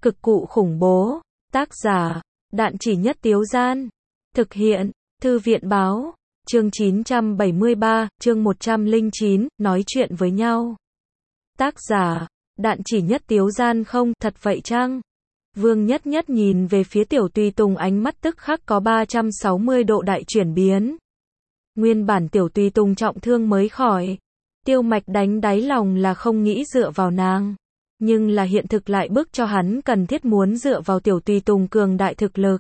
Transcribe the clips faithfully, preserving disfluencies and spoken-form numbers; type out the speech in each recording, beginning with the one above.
Cực cụ khủng bố. Tác giả, Đạn Chỉ Nhất Tiếu Gian. Thực hiện, Thư viện báo. Chương chín trăm bảy mươi ba, chương một trăm lẻ chín, nói chuyện với nhau. Tác giả, Đạn Chỉ Nhất Tiếu Gian. Không, thật vậy chăng? Vương Nhất Nhất nhìn về phía Tiểu Tùy Tùng, ánh mắt tức khắc có ba trăm sáu mươi độ đại chuyển biến. Nguyên bản Tiểu Tùy Tùng trọng thương mới khỏi. Tiêu Mạch đánh đáy lòng là không nghĩ dựa vào nàng. Nhưng là hiện thực lại bức cho hắn cần thiết muốn dựa vào Tiểu Tùy Tùng cường đại thực lực.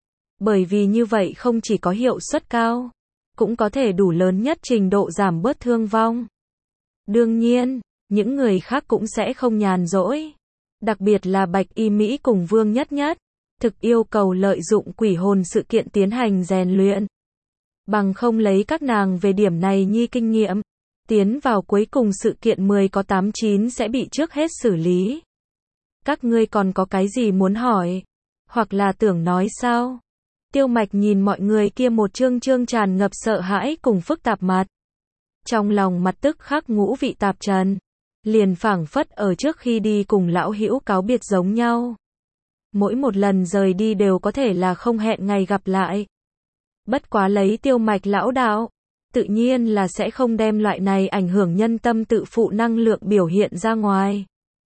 Bởi vì như vậy không chỉ có hiệu suất cao, cũng có thể đủ lớn nhất trình độ giảm bớt thương vong. Đương nhiên, những người khác cũng sẽ không nhàn rỗi. Đặc biệt là Bạch Y Mỹ cùng Vương Nhất Nhất, thực yêu cầu lợi dụng quỷ hồn sự kiện tiến hành rèn luyện. Bằng không lấy các nàng về điểm này nhi kinh nghiệm, tiến vào cuối cùng sự kiện mười có tám chín sẽ bị trước hết xử lý. Các ngươi còn có cái gì muốn hỏi? Hoặc là tưởng nói sao? Tiêu Mạch nhìn mọi người kia một trương trương tràn ngập sợ hãi cùng phức tạp mặt. Trong lòng mặt tức khắc ngũ vị tạp trần. Liền phảng phất ở trước khi đi cùng lão hữu cáo biệt giống nhau. Mỗi một lần rời đi đều có thể là không hẹn ngày gặp lại. Bất quá lấy Tiêu Mạch lão đạo, tự nhiên là sẽ không đem loại này ảnh hưởng nhân tâm tự phụ năng lượng biểu hiện ra ngoài.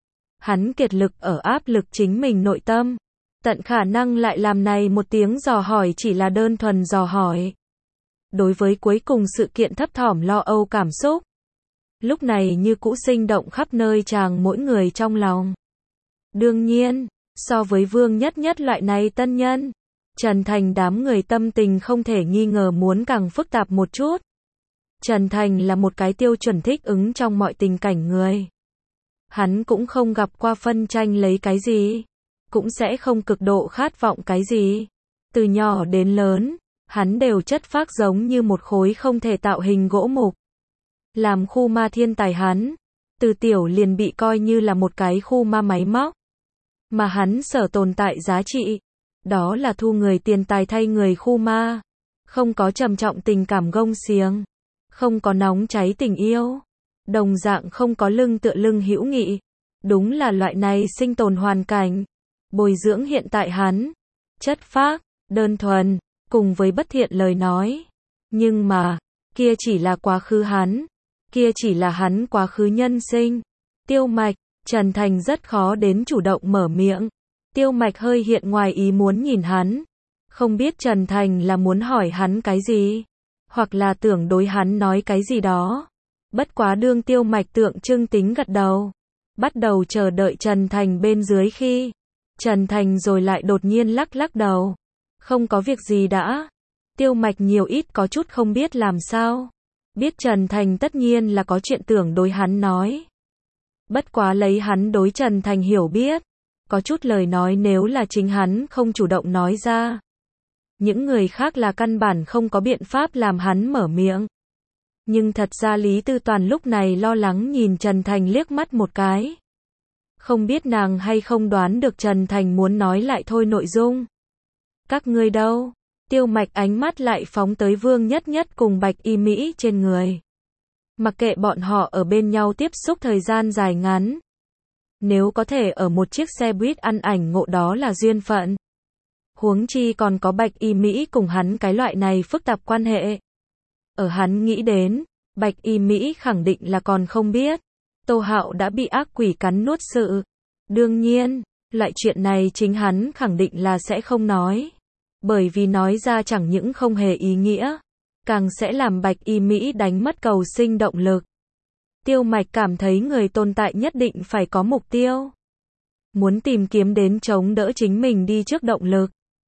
Hắn kiệt lực ở áp lực chính mình nội tâm, tận khả năng lại làm này một tiếng dò hỏi chỉ là đơn thuần dò hỏi. Đối với cuối cùng sự kiện thấp thỏm lo âu cảm xúc, lúc này như cũ sinh động khắp nơi chàng mỗi người trong lòng. Đương nhiên, so với Vương Nhất Nhất loại này tân nhân, Trần Thành đám người tâm tình không thể nghi ngờ muốn càng phức tạp một chút. Trần Thành là một cái tiêu chuẩn thích ứng trong mọi tình cảnh người. Hắn cũng không gặp qua phân tranh lấy cái gì, cũng sẽ không cực độ khát vọng cái gì. Từ nhỏ đến lớn, hắn đều chất phác giống như một khối không thể tạo hình gỗ mục. Làm khu ma thiên tài hắn, từ tiểu liền bị coi như là một cái khu ma máy móc. Mà hắn sở tồn tại giá trị, đó là thu người tiền tài thay người khu ma. Không có trầm trọng tình cảm gông xiềng, không có nóng cháy tình yêu, đồng dạng không có lưng tựa lưng hữu nghị. Đúng là loại này sinh tồn hoàn cảnh, bồi dưỡng hiện tại hắn, chất phác, đơn thuần, cùng với bất thiện lời nói. Nhưng mà, kia chỉ là quá khứ hắn, kia chỉ là hắn quá khứ nhân sinh. Tiêu Mạch, Trần Thành rất khó đến chủ động mở miệng. Tiêu Mạch hơi hiện ngoài ý muốn nhìn hắn, không biết Trần Thành là muốn hỏi hắn cái gì, hoặc là tưởng đối hắn nói cái gì đó. Bất quá đương Tiêu Mạch tượng trưng tính gật đầu, bắt đầu chờ đợi Trần Thành bên dưới khi, Trần Thành rồi lại đột nhiên lắc lắc đầu. Không có việc gì đã. Tiêu Mạch nhiều ít có chút không biết làm sao. Biết Trần Thành tất nhiên là có chuyện tưởng đối hắn nói. Bất quá lấy hắn đối Trần Thành hiểu biết, có chút lời nói nếu là chính hắn không chủ động nói ra, những người khác là căn bản không có biện pháp làm hắn mở miệng. Nhưng thật ra Lý Tư Toàn lúc này lo lắng nhìn Trần Thành liếc mắt một cái. Không biết nàng hay không đoán được Trần Thành muốn nói lại thôi nội dung. Các ngươi đâu? Tiêu Mạch ánh mắt lại phóng tới Vương Nhất Nhất cùng Bạch Y Mỹ trên người. Mặc kệ bọn họ ở bên nhau tiếp xúc thời gian dài ngắn, nếu có thể ở một chiếc xe buýt ăn ảnh ngộ đó là duyên phận. Huống chi còn có Bạch Y Mỹ cùng hắn cái loại này phức tạp quan hệ. Ở hắn nghĩ đến, Bạch Y Mỹ khẳng định là còn không biết, Tô Hạo đã bị ác quỷ cắn nuốt sự. Đương nhiên, loại chuyện này chính hắn khẳng định là sẽ không nói. Bởi vì nói ra chẳng những không hề ý nghĩa, càng sẽ làm Bạch Y Mỹ đánh mất cầu sinh động lực. Tiêu Mạch cảm thấy người tồn tại nhất định phải có mục tiêu. Muốn tìm kiếm đến chống đỡ chính mình đi trước động lực.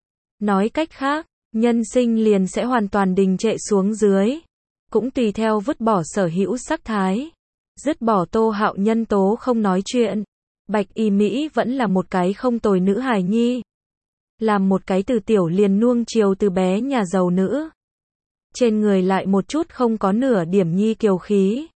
Nói cách khác, nhân sinh liền sẽ hoàn toàn đình trệ xuống dưới. Cũng tùy theo vứt bỏ sở hữu sắc thái. Dứt bỏ Tô Hạo nhân tố không nói chuyện. Bạch Y Mỹ vẫn là một cái không tồi nữ hài nhi. Làm một cái từ tiểu liền nuông chiều từ bé nhà giàu nữ. Trên người lại một chút không có nửa điểm nhi kiều khí.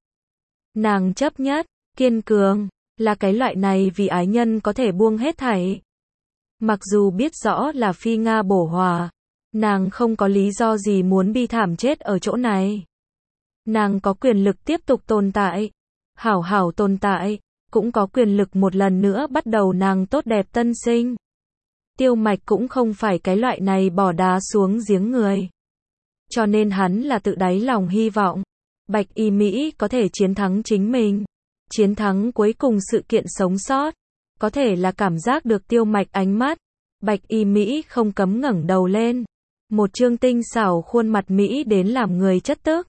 Nàng chấp nhất, kiên cường, là cái loại này vì ái nhân có thể buông hết thảy. Mặc dù biết rõ là phi Nga bổ hòa, nàng không có lý do gì muốn bi thảm chết ở chỗ này. Nàng có quyền lực tiếp tục tồn tại, hảo hảo tồn tại, cũng có quyền lực một lần nữa bắt đầu nàng tốt đẹp tân sinh. Tiêu Mạch cũng không phải cái loại này bỏ đá xuống giếng người. Cho nên hắn là tự đáy lòng hy vọng Bạch Y Mỹ có thể chiến thắng chính mình, chiến thắng cuối cùng sự kiện sống sót. Có thể là cảm giác được Tiêu Mạch ánh mắt, Bạch Y Mỹ không cấm ngẩng đầu lên, một trương tinh xảo khuôn mặt Mỹ đến làm người chất tức.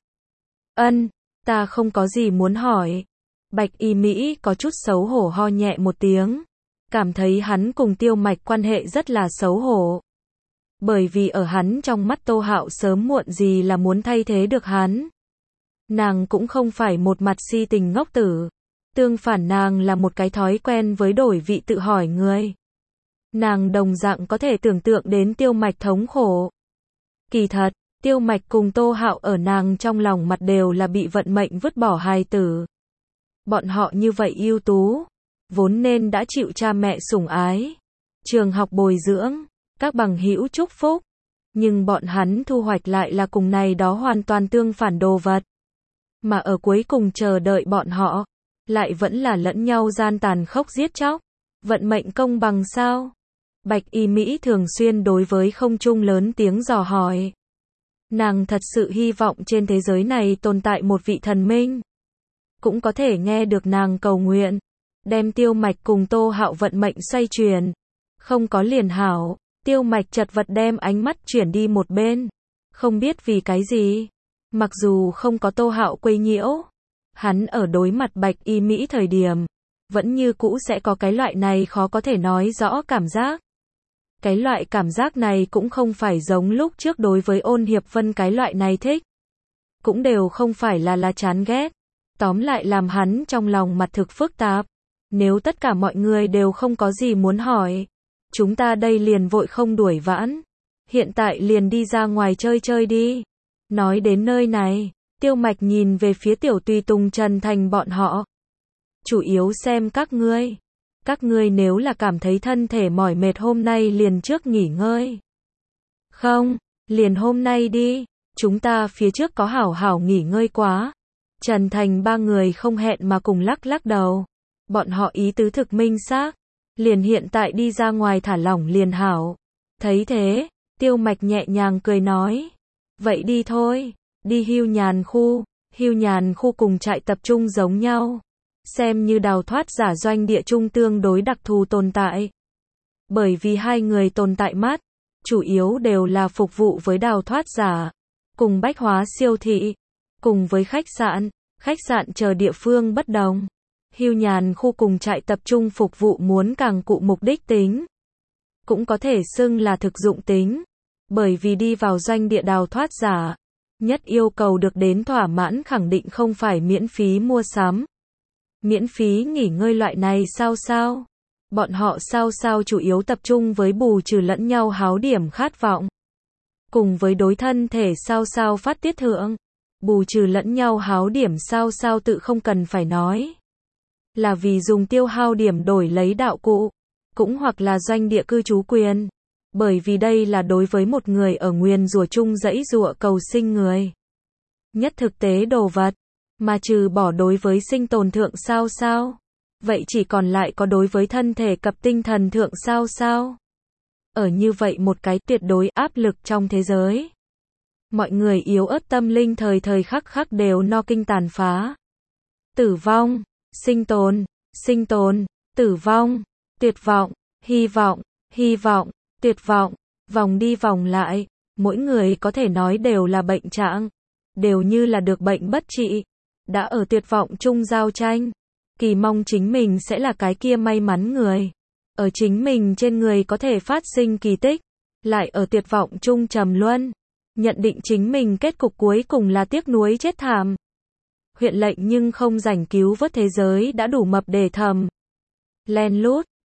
Ân, ta không có gì muốn hỏi. Bạch Y Mỹ có chút xấu hổ ho nhẹ một tiếng, cảm thấy hắn cùng Tiêu Mạch quan hệ rất là xấu hổ. Bởi vì ở hắn trong mắt Tô Hạo sớm muộn gì là muốn thay thế được hắn. Nàng cũng không phải một mặt si tình ngốc tử. Tương phản nàng là một cái thói quen với đổi vị tự hỏi người. Nàng đồng dạng có thể tưởng tượng đến Tiêu Mạch thống khổ. Kỳ thật, Tiêu Mạch cùng Tô Hạo ở nàng trong lòng mặt đều là bị vận mệnh vứt bỏ hài tử. Bọn họ như vậy ưu tú, vốn nên đã chịu cha mẹ sủng ái, trường học bồi dưỡng, các bằng hữu chúc phúc. Nhưng bọn hắn thu hoạch lại là cùng này đó hoàn toàn tương phản đồ vật. Mà ở cuối cùng chờ đợi bọn họ, lại vẫn là lẫn nhau gian tàn khốc giết chóc. Vận mệnh công bằng sao? Bạch Y Mỹ thường xuyên đối với không trung lớn tiếng dò hỏi. Nàng thật sự hy vọng trên thế giới này tồn tại một vị thần minh, cũng có thể nghe được nàng cầu nguyện, đem Tiêu Mạch cùng Tô Hạo vận mệnh xoay chuyển. Không có liền hảo. Tiêu Mạch chật vật đem ánh mắt chuyển đi một bên. Không biết vì cái gì, mặc dù không có Tô Hạo quấy nhiễu, hắn ở đối mặt Bạch Y Mỹ thời điểm, vẫn như cũ sẽ có cái loại này khó có thể nói rõ cảm giác. Cái loại cảm giác này cũng không phải giống lúc trước đối với Ôn Hiệp Vân cái loại này thích. Cũng đều không phải là là chán ghét. Tóm lại làm hắn trong lòng mặt thực phức tạp. Nếu tất cả mọi người đều không có gì muốn hỏi, chúng ta đây liền vội không đuổi vãn. Hiện tại liền đi ra ngoài chơi chơi đi. Nói đến nơi này, Tiêu Mạch nhìn về phía Tiểu Tùy Tùng Trần Thành bọn họ. Chủ yếu xem các ngươi. Các ngươi nếu là cảm thấy thân thể mỏi mệt hôm nay liền trước nghỉ ngơi. Không, liền hôm nay đi. Chúng ta phía trước có hảo hảo nghỉ ngơi quá. Trần Thành ba người không hẹn mà cùng lắc lắc đầu. Bọn họ ý tứ thực minh xác. Liền hiện tại đi ra ngoài thả lỏng liền hảo. Thấy thế, Tiêu Mạch nhẹ nhàng cười nói. Vậy đi thôi, đi hưu nhàn khu. Hưu nhàn khu cùng trại tập trung giống nhau. Xem như đào thoát giả doanh địa chung tương đối đặc thù tồn tại. Bởi vì hai người tồn tại mắt, chủ yếu đều là phục vụ với đào thoát giả, cùng bách hóa siêu thị, cùng với khách sạn, khách sạn chờ địa phương bất đồng. Hưu nhàn khu cùng trại tập trung phục vụ muốn càng cụ mục đích tính, cũng có thể xưng là thực dụng tính, bởi vì đi vào doanh địa đào thoát giả, nhất yêu cầu được đến thỏa mãn khẳng định không phải miễn phí mua sắm, miễn phí nghỉ ngơi loại này sao sao. Bọn họ sao sao chủ yếu tập trung với bù trừ lẫn nhau háo điểm khát vọng, cùng với đối thân thể sao sao phát tiết thượng. Bù trừ lẫn nhau háo điểm sao sao tự không cần phải nói, là vì dùng tiêu hao điểm đổi lấy đạo cụ, cũng hoặc là doanh địa cư trú quyền, bởi vì đây là đối với một người ở nguyền rủa chung dãy dụa cầu sinh người nhất thực tế đồ vật. Mà trừ bỏ đối với sinh tồn thượng sao sao, vậy chỉ còn lại có đối với thân thể cập tinh thần thượng sao sao. Ở như vậy một cái tuyệt đối áp lực trong thế giới, mọi người yếu ớt tâm linh thời thời khắc khắc đều no kinh tàn phá. Tử vong, sinh tồn, sinh tồn, tử vong, tuyệt vọng, hy vọng, hy vọng, tuyệt vọng, vòng đi vòng lại, mỗi người có thể nói đều là bệnh trạng, đều như là được bệnh bất trị, đã ở tuyệt vọng chung giao tranh, kỳ mong chính mình sẽ là cái kia may mắn người, ở chính mình trên người có thể phát sinh kỳ tích, lại ở tuyệt vọng chung trầm luân, nhận định chính mình kết cục cuối cùng là tiếc nuối chết thảm. Huyện lệnh nhưng không rảnh cứu vớt thế giới đã đủ mập để thầm. Len lút,